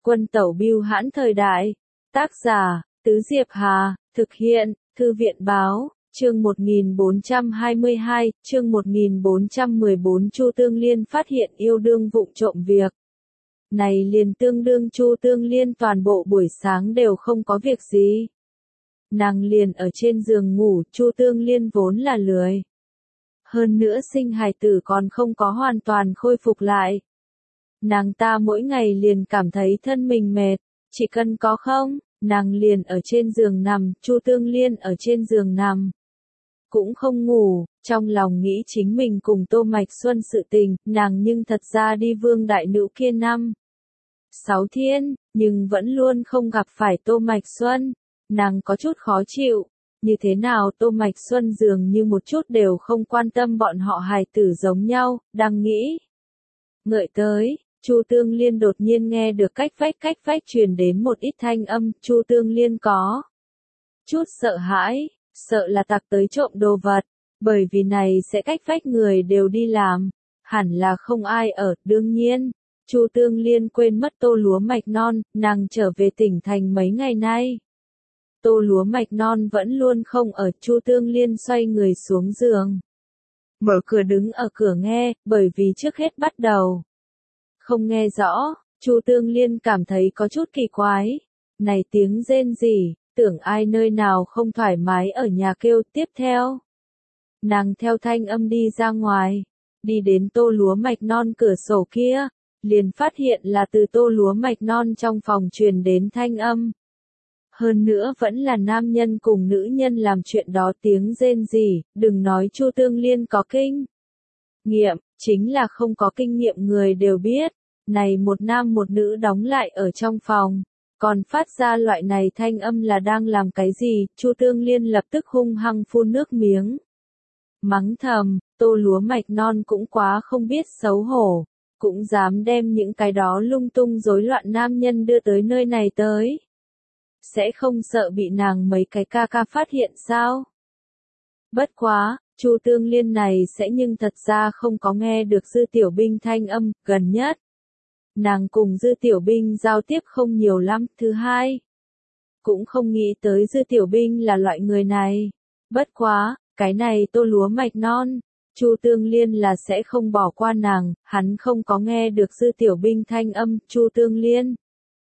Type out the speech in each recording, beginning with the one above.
Quân tẩu bưu hãn thời đại. Tác giả, Tứ Diệp Hà, thực hiện, Thư viện báo, chương 1422, chương 1414 Chu Tương Liên phát hiện yêu đương vụng trộm việc. Này liền tương đương Chu Tương Liên toàn bộ buổi sáng đều không có việc gì. Nàng liền ở trên giường ngủ, Chu Tương Liên vốn là lười. Hơn nữa sinh hài tử còn không có hoàn toàn khôi phục lại. Nàng ta mỗi ngày liền cảm thấy thân mình mệt, chỉ cần có không, nàng liền ở trên giường nằm, Chu Tương Liên ở trên giường nằm. Cũng không ngủ, trong lòng nghĩ chính mình cùng Tô Mạch Xuân sự tình, nàng nhưng thật ra đi Vương Đại Nữ kia 5-6 thiên, nhưng vẫn luôn không gặp phải Tô Mạch Xuân. Nàng có chút khó chịu, như thế nào Tô Mạch Xuân dường như một chút đều không quan tâm bọn họ hài tử giống nhau, đang nghĩ. Ngợi tới, Chu Tương Liên đột nhiên nghe được cách vách truyền đến một ít thanh âm, Chu Tương Liên có chút sợ hãi, sợ là tặc tới trộm đồ vật, bởi vì này sẽ cách vách người đều đi làm, hẳn là không ai ở, đương nhiên. Chu Tương Liên quên mất Tô Lúa Mạch Non, nàng trở về tỉnh thành mấy ngày nay. Tô Lúa Mạch Non vẫn luôn không ở, Chu Tương Liên xoay người xuống giường. Mở cửa đứng ở cửa nghe, bởi vì trước hết bắt đầu. Không nghe rõ, Chu Tương Liên cảm thấy có chút kỳ quái. Này tiếng rên gì, tưởng ai nơi nào không thoải mái ở nhà kêu tiếp theo. Nàng theo thanh âm đi ra ngoài, đi đến Tô Lúa Mạch Non cửa sổ kia, liền phát hiện là từ Tô Lúa Mạch Non trong phòng truyền đến thanh âm. Hơn nữa vẫn là nam nhân cùng nữ nhân làm chuyện đó tiếng rên gì, đừng nói Chu Tương Liên có kinh nghiệm, chính là không có kinh nghiệm người đều biết, này một nam một nữ đóng lại ở trong phòng, còn phát ra loại này thanh âm là đang làm cái gì, Chu Tương Liên lập tức hung hăng phun nước miếng. Mắng thầm, Tô Lúa Mạch Non cũng quá không biết xấu hổ, cũng dám đem những cái đó lung tung rối loạn nam nhân đưa tới nơi này tới. Sẽ không sợ bị nàng mấy cái ca ca phát hiện sao? Bất quá, Chu Tương Liên này sẽ nhưng thật ra không có nghe được Dư Tiểu Binh thanh âm, gần nhất. Nàng cùng Dư Tiểu Binh giao tiếp không nhiều lắm, thứ hai. Cũng không nghĩ tới Dư Tiểu Binh là loại người này. Bất quá, cái này Tô Lúa Mạch Non, Chu Tương Liên là sẽ không bỏ qua nàng, hắn không có nghe được Dư Tiểu Binh thanh âm, Chu Tương Liên.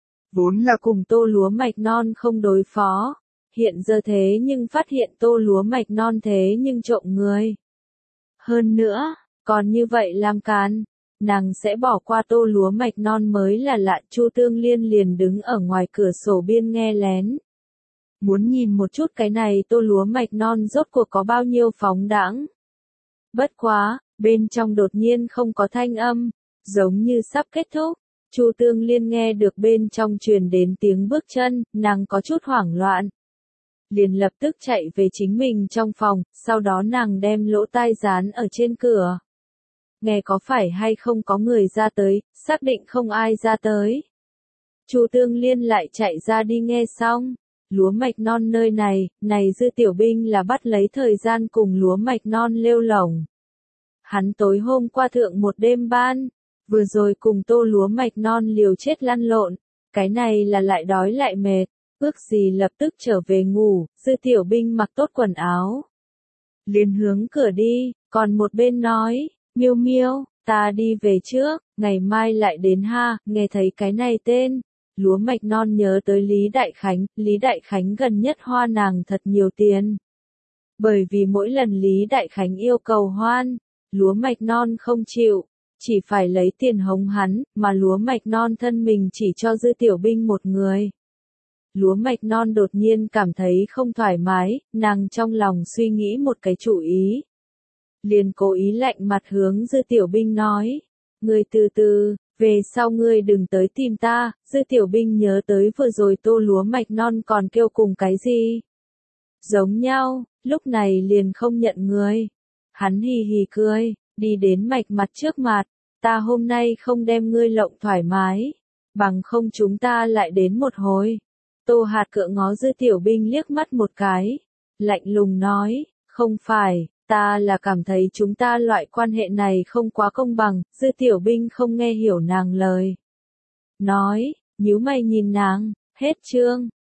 Vốn là cùng Tô Lúa Mạch Non không đối phó, hiện giờ thế nhưng phát hiện Tô Lúa Mạch Non thế nhưng trộm người. Hơn nữa, còn như vậy làm càn, nàng sẽ bỏ qua Tô Lúa Mạch Non mới là lạ. Chu Tương Liên liền đứng ở ngoài cửa sổ biên nghe lén. Muốn nhìn một chút cái này Tô Lúa Mạch Non rốt cuộc có bao nhiêu phóng đãng. Bất quá, bên trong đột nhiên không có thanh âm, giống như sắp kết thúc. Chu Tương Liên nghe được bên trong truyền đến tiếng bước chân, nàng có chút hoảng loạn. Liền lập tức chạy về chính mình trong phòng, sau đó nàng đem lỗ tai dán ở trên cửa. Nghe có phải hay không có người ra tới, xác định không ai ra tới. Chu Tương Liên lại chạy ra đi nghe xong. Lúa Mạch Non nơi này, này Dư Tiểu Binh là bắt lấy thời gian cùng Lúa Mạch Non lêu lổng. Hắn tối hôm qua thượng một đêm ban. Vừa rồi cùng Tô Lúa Mạch Non liều chết lăn lộn, cái này là lại đói lại mệt, ước gì lập tức trở về ngủ. Dư Tiểu Binh mặc tốt quần áo, liền hướng cửa đi, còn một bên nói, Miêu Miêu, ta đi về trước, ngày mai lại đến ha. Nghe thấy cái này tên, Lúa Mạch Non nhớ tới Lý Đại Khánh gần nhất hoa nàng thật nhiều tiền. Bởi vì mỗi lần Lý Đại Khánh yêu cầu hoan, Lúa Mạch Non không chịu. Chỉ phải lấy tiền hống hắn, mà Lúa Mạch Non thân mình chỉ cho Dư Tiểu Binh một người. Lúa Mạch Non đột nhiên cảm thấy không thoải mái, nàng trong lòng suy nghĩ một cái chủ ý. Liền cố ý lạnh mặt hướng Dư Tiểu Binh nói, ngươi từ từ, về sau ngươi đừng tới tìm ta. Dư Tiểu Binh nhớ tới vừa rồi Tô Lúa Mạch Non còn kêu cùng cái gì? Giống nhau, lúc này liền không nhận người. Hắn hì hì cười. Đi đến Mạch mặt trước mặt, ta hôm nay không đem ngươi lộng thoải mái, bằng không chúng ta lại đến một hồi. Tô Hạt cựa ngó Dư Tiểu Binh liếc mắt một cái, lạnh lùng nói, không phải, ta là cảm thấy chúng ta loại quan hệ này không quá công bằng. Dư Tiểu Binh không nghe hiểu nàng lời. Nói, nhíu mày nhìn nàng, hết chương.